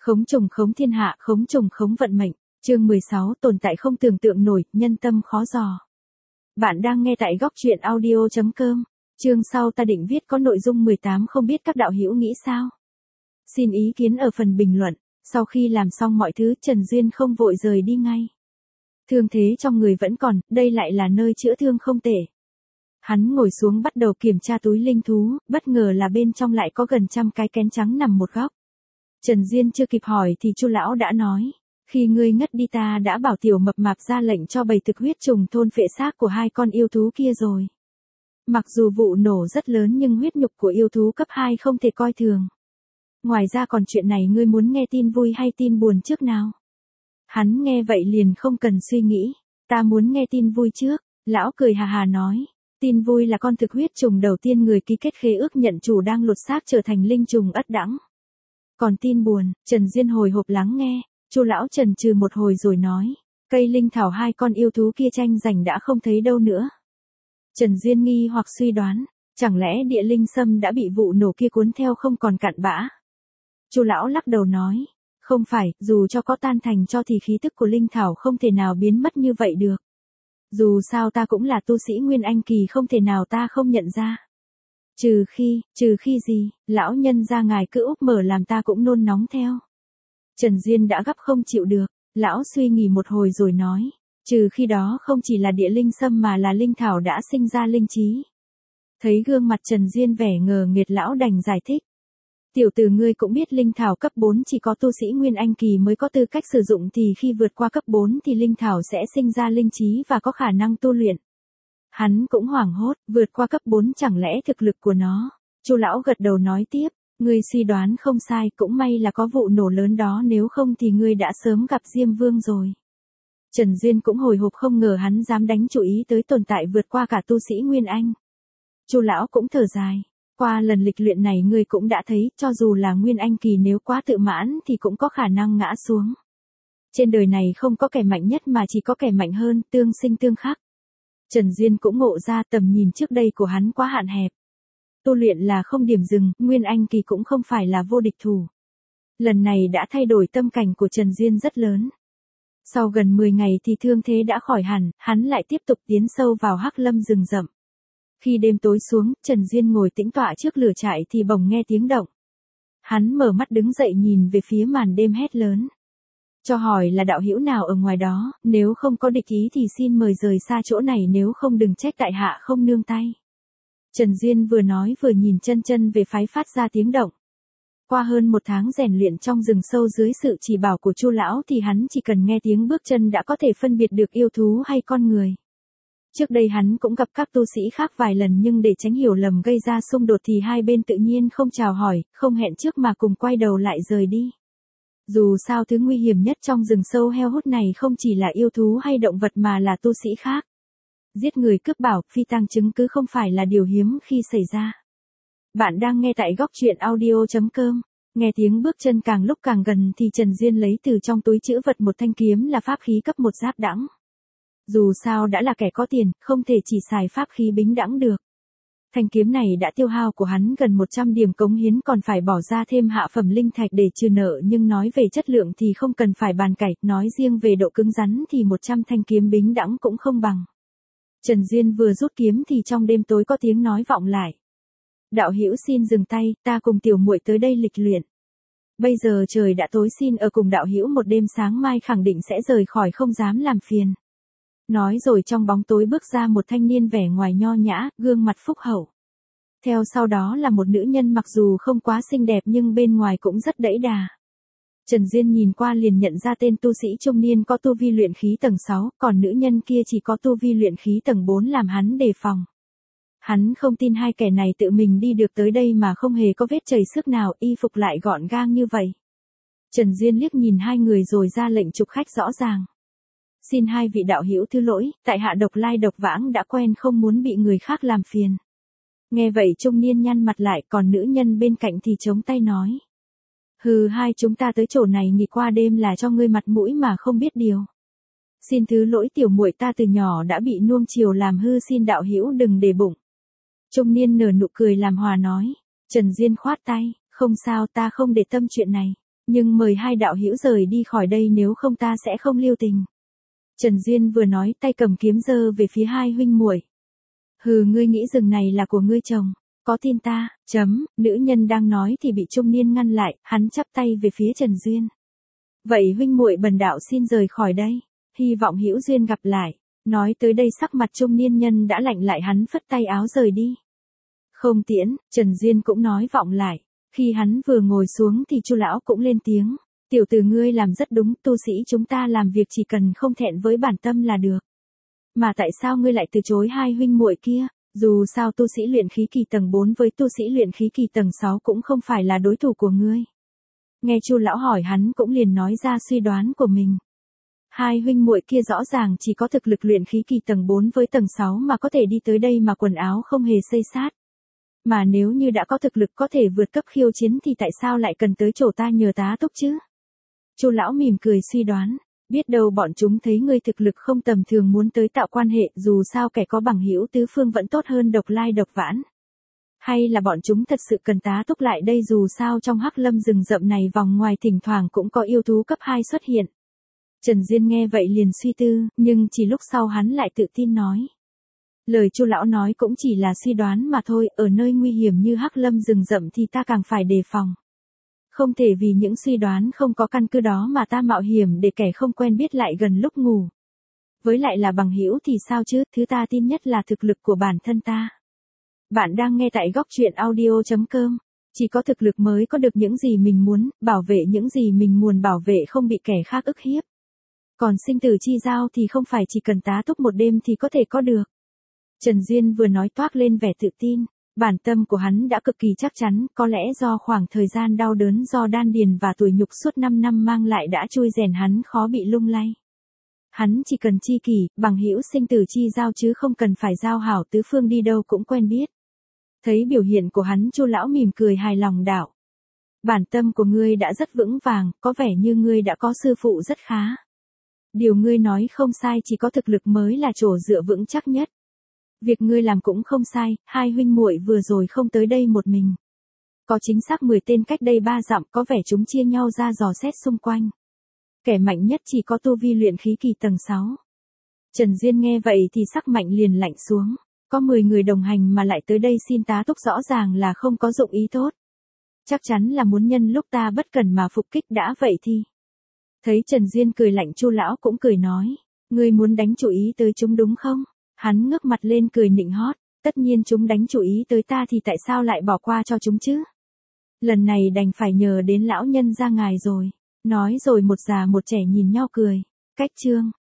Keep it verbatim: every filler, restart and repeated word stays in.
Khống trùng khống thiên hạ, khống trùng khống vận mệnh. Chương mười sáu, tồn tại không tưởng tượng nổi, nhân tâm khó dò. Bạn đang nghe tại góc truyện audio chấm com. Chương sau ta định viết có nội dung mười tám, không biết các đạo hữu nghĩ sao? Xin ý kiến ở phần bình luận. Sau khi làm xong mọi thứ, Trần Duyên không vội rời đi ngay. Thương thế trong người vẫn còn, đây lại là nơi chữa thương không tệ. Hắn ngồi xuống bắt đầu kiểm tra túi linh thú, bất ngờ là bên trong lại có gần trăm cái kén trắng nằm một góc. Trần Duyên chưa kịp hỏi thì Chu lão đã nói, khi ngươi ngất đi ta đã bảo tiểu mập mạp ra lệnh cho bầy thực huyết trùng thôn phệ xác của hai con yêu thú kia rồi. Mặc dù vụ nổ rất lớn nhưng huyết nhục của yêu thú cấp hai không thể coi thường. Ngoài ra còn chuyện này ngươi muốn nghe tin vui hay tin buồn trước nào? Hắn nghe vậy liền không cần suy nghĩ, ta muốn nghe tin vui trước, lão cười hà hà nói. Tin vui là con thực huyết trùng đầu tiên người ký kết khế ước nhận chủ đang lột xác trở thành linh trùng ất đẳng. Còn tin buồn, Trần Duyên hồi hộp lắng nghe, Chu lão trần trừ một hồi rồi nói, cây linh thảo hai con yêu thú kia tranh giành đã không thấy đâu nữa. Trần Duyên nghi hoặc suy đoán, chẳng lẽ địa linh sâm đã bị vụ nổ kia cuốn theo không còn cặn bã? Chu lão lắc đầu nói, không phải, dù cho có tan thành cho thì khí tức của linh thảo không thể nào biến mất như vậy được. Dù sao ta cũng là tu sĩ Nguyên Anh kỳ, không thể nào ta không nhận ra. Trừ khi, trừ khi gì, lão nhân ra ngài cứ úp mở làm ta cũng nôn nóng theo. Trần Duyên đã gấp không chịu được, lão suy nghĩ một hồi rồi nói, trừ khi đó không chỉ là địa linh sâm mà là linh thảo đã sinh ra linh trí. Thấy gương mặt Trần Duyên vẻ ngờ nghịt, lão đành giải thích. Tiểu tử ngươi cũng biết linh thảo cấp bốn chỉ có tu sĩ Nguyên Anh kỳ mới có tư cách sử dụng, thì khi vượt qua cấp bốn thì linh thảo sẽ sinh ra linh trí và có khả năng tu luyện. Hắn cũng hoảng hốt, vượt qua cấp bốn chẳng lẽ thực lực của nó? Chu lão gật đầu nói tiếp, ngươi suy đoán không sai, cũng may là có vụ nổ lớn đó, nếu không thì ngươi đã sớm gặp Diêm Vương rồi. Trần Duyên cũng hồi hộp, không ngờ hắn dám đánh chú ý tới tồn tại vượt qua cả tu sĩ Nguyên Anh. Chu lão cũng thở dài. Qua lần lịch luyện này ngươi cũng đã thấy, cho dù là Nguyên Anh kỳ nếu quá tự mãn thì cũng có khả năng ngã xuống. Trên đời này không có kẻ mạnh nhất mà chỉ có kẻ mạnh hơn, tương sinh tương khắc. Trần Duyên cũng ngộ ra tầm nhìn trước đây của hắn quá hạn hẹp. Tu luyện là không điểm dừng, Nguyên Anh kỳ cũng không phải là vô địch thủ. Lần này đã thay đổi tâm cảnh của Trần Duyên rất lớn. Sau gần mười ngày thì thương thế đã khỏi hẳn, hắn lại tiếp tục tiến sâu vào hắc lâm rừng rậm. Khi đêm tối xuống, Trần Duyên ngồi tĩnh tọa trước lửa trại thì bỗng nghe tiếng động. Hắn mở mắt đứng dậy nhìn về phía màn đêm, hét lớn. Cho hỏi là đạo hữu nào ở ngoài đó, nếu không có địch ý thì xin mời rời xa chỗ này, nếu không đừng trách tại hạ không nương tay. Trần Duyên vừa nói vừa nhìn chân chân về phái phát ra tiếng động. Qua hơn một tháng rèn luyện trong rừng sâu dưới sự chỉ bảo của Chu lão thì hắn chỉ cần nghe tiếng bước chân đã có thể phân biệt được yêu thú hay con người. Trước đây hắn cũng gặp các tu sĩ khác vài lần, nhưng để tránh hiểu lầm gây ra xung đột thì hai bên tự nhiên không chào hỏi, không hẹn trước mà cùng quay đầu lại rời đi. Dù sao thứ nguy hiểm nhất trong rừng sâu heo hút này không chỉ là yêu thú hay động vật mà là tu sĩ khác. Giết người cướp bảo, phi tang chứng cứ không phải là điều hiếm khi xảy ra. Bạn đang nghe tại góc truyện audio chấm com. Nghe tiếng bước chân càng lúc càng gần thì Trần Duyên lấy từ trong túi trữ vật một thanh kiếm là pháp khí cấp một giáp đẳng. Dù sao đã là kẻ có tiền, không thể chỉ xài pháp khí bính đẳng được. Thanh kiếm này đã tiêu hao của hắn gần một trăm điểm cống hiến, còn phải bỏ ra thêm hạ phẩm linh thạch để trừ nợ, nhưng nói về chất lượng thì không cần phải bàn cãi, nói riêng về độ cứng rắn thì một trăm thanh kiếm bính đẳng cũng không bằng. Trần Duyên vừa rút kiếm thì trong đêm tối có tiếng nói vọng lại. Đạo hữu xin dừng tay, ta cùng tiểu muội tới đây lịch luyện. Bây giờ trời đã tối, xin ở cùng đạo hữu một đêm, sáng mai khẳng định sẽ rời khỏi, không dám làm phiền. Nói rồi trong bóng tối bước ra một thanh niên vẻ ngoài nho nhã, gương mặt phúc hậu. Theo sau đó là một nữ nhân mặc dù không quá xinh đẹp nhưng bên ngoài cũng rất đẫy đà. Trần Duyên nhìn qua liền nhận ra tên tu sĩ trung niên có tu vi luyện khí tầng sáu, còn nữ nhân kia chỉ có tu vi luyện khí tầng bốn, làm hắn đề phòng. Hắn không tin hai kẻ này tự mình đi được tới đây mà không hề có vết chảy xước nào, y phục lại gọn gàng như vậy. Trần Duyên liếc nhìn hai người rồi ra lệnh trục khách rõ ràng. Xin hai vị đạo hữu thứ lỗi, tại hạ độc lai độc vãng đã quen, không muốn bị người khác làm phiền. Nghe vậy trung niên nhăn mặt lại, còn nữ nhân bên cạnh thì chống tay nói. Hừ, hai chúng ta tới chỗ này nghỉ qua đêm là cho ngươi mặt mũi mà không biết điều. Xin thứ lỗi, tiểu muội ta từ nhỏ đã bị nuông chiều làm hư, xin đạo hữu đừng để bụng. Trung niên nở nụ cười làm hòa nói. Trần Duyên khoát tay, không sao, ta không để tâm chuyện này. Nhưng mời hai đạo hữu rời đi khỏi đây nếu không ta sẽ không lưu tình. Trần Duyên vừa nói tay cầm kiếm giơ về phía hai huynh muội. Hừ, ngươi nghĩ rừng này là của ngươi chồng, có tin ta, chấm, nữ nhân đang nói thì bị trung niên ngăn lại, hắn chắp tay về phía Trần Duyên. Vậy huynh muội bần đạo xin rời khỏi đây, hy vọng hữu duyên gặp lại. Nói tới đây sắc mặt trung niên nhân đã lạnh lại, hắn phất tay áo rời đi. Không tiễn, Trần Duyên cũng nói vọng lại. Khi hắn vừa ngồi xuống thì Chu lão cũng lên tiếng. Tiểu tử ngươi làm rất đúng, tu sĩ chúng ta làm việc chỉ cần không thẹn với bản tâm là được. Mà tại sao ngươi lại từ chối hai huynh muội kia? Dù sao tu sĩ luyện khí kỳ tầng bốn với tu sĩ luyện khí kỳ tầng sáu cũng không phải là đối thủ của ngươi. Nghe Chu lão hỏi hắn cũng liền nói ra suy đoán của mình. Hai huynh muội kia rõ ràng chỉ có thực lực luyện khí kỳ tầng bốn với tầng sáu mà có thể đi tới đây mà quần áo không hề xây sát. Mà nếu như đã có thực lực có thể vượt cấp khiêu chiến thì tại sao lại cần tới chỗ ta nhờ tá túc chứ? Chu lão mỉm cười suy đoán, biết đâu bọn chúng thấy ngươi thực lực không tầm thường muốn tới tạo quan hệ, dù sao kẻ có bằng hữu tứ phương vẫn tốt hơn độc lai độc vãn. Hay là bọn chúng thật sự cần tá túc lại đây, dù sao trong hắc lâm rừng rậm này vòng ngoài thỉnh thoảng cũng có yêu thú cấp hai xuất hiện. Trần Duyên nghe vậy liền suy tư, nhưng chỉ lúc sau hắn lại tự tin nói. Lời Chu lão nói cũng chỉ là suy đoán mà thôi, ở nơi nguy hiểm như hắc lâm rừng rậm thì ta càng phải đề phòng. Không thể vì những suy đoán không có căn cứ đó mà ta mạo hiểm để kẻ không quen biết lại gần lúc ngủ. Với lại là bằng hữu thì sao chứ, thứ ta tin nhất là thực lực của bản thân ta. Bạn đang nghe tại góc truyện audio chấm com. Chỉ có thực lực mới có được những gì mình muốn, bảo vệ những gì mình muốn bảo vệ, không bị kẻ khác ức hiếp. Còn sinh tử chi giao thì không phải chỉ cần tá túc một đêm thì có thể có được. Trần Duyên vừa nói toát lên vẻ tự tin, bản tâm của hắn đã cực kỳ chắc chắn, có lẽ do khoảng thời gian đau đớn do đan điền và tuổi nhục suốt năm năm mang lại đã chui rèn hắn khó bị lung lay. Hắn chỉ cần chi kỷ, bằng hữu sinh tử chi giao chứ không cần phải giao hảo tứ phương, đi đâu cũng quen biết. Thấy biểu hiện của hắn, Chu lão mỉm cười hài lòng đạo. Bản tâm của ngươi đã rất vững vàng, có vẻ như ngươi đã có sư phụ rất khá. Điều ngươi nói không sai, chỉ có thực lực mới là chỗ dựa vững chắc nhất. Việc ngươi làm cũng không sai, hai huynh muội vừa rồi không tới đây một mình. Có chính xác mười tên cách đây ba dặm, có vẻ chúng chia nhau ra dò xét xung quanh. Kẻ mạnh nhất chỉ có tu vi luyện khí kỳ tầng sáu. Trần Duyên nghe vậy thì sắc mạnh liền lạnh xuống. Có mười người đồng hành mà lại tới đây xin tá túc, rõ ràng là không có dụng ý tốt. Chắc chắn là muốn nhân lúc ta bất cẩn mà phục kích đã vậy thì. Thấy Trần Duyên cười lạnh, Chu lão cũng cười nói. Ngươi muốn đánh chủ ý tới chúng đúng không? Hắn ngước mặt lên cười nịnh hót. Tất nhiên chúng đánh chủ ý tới ta thì tại sao lại bỏ qua cho chúng chứ? Lần này đành phải nhờ đến lão nhân gia ngài rồi. Nói rồi một già một trẻ nhìn nhau cười. Cách chương.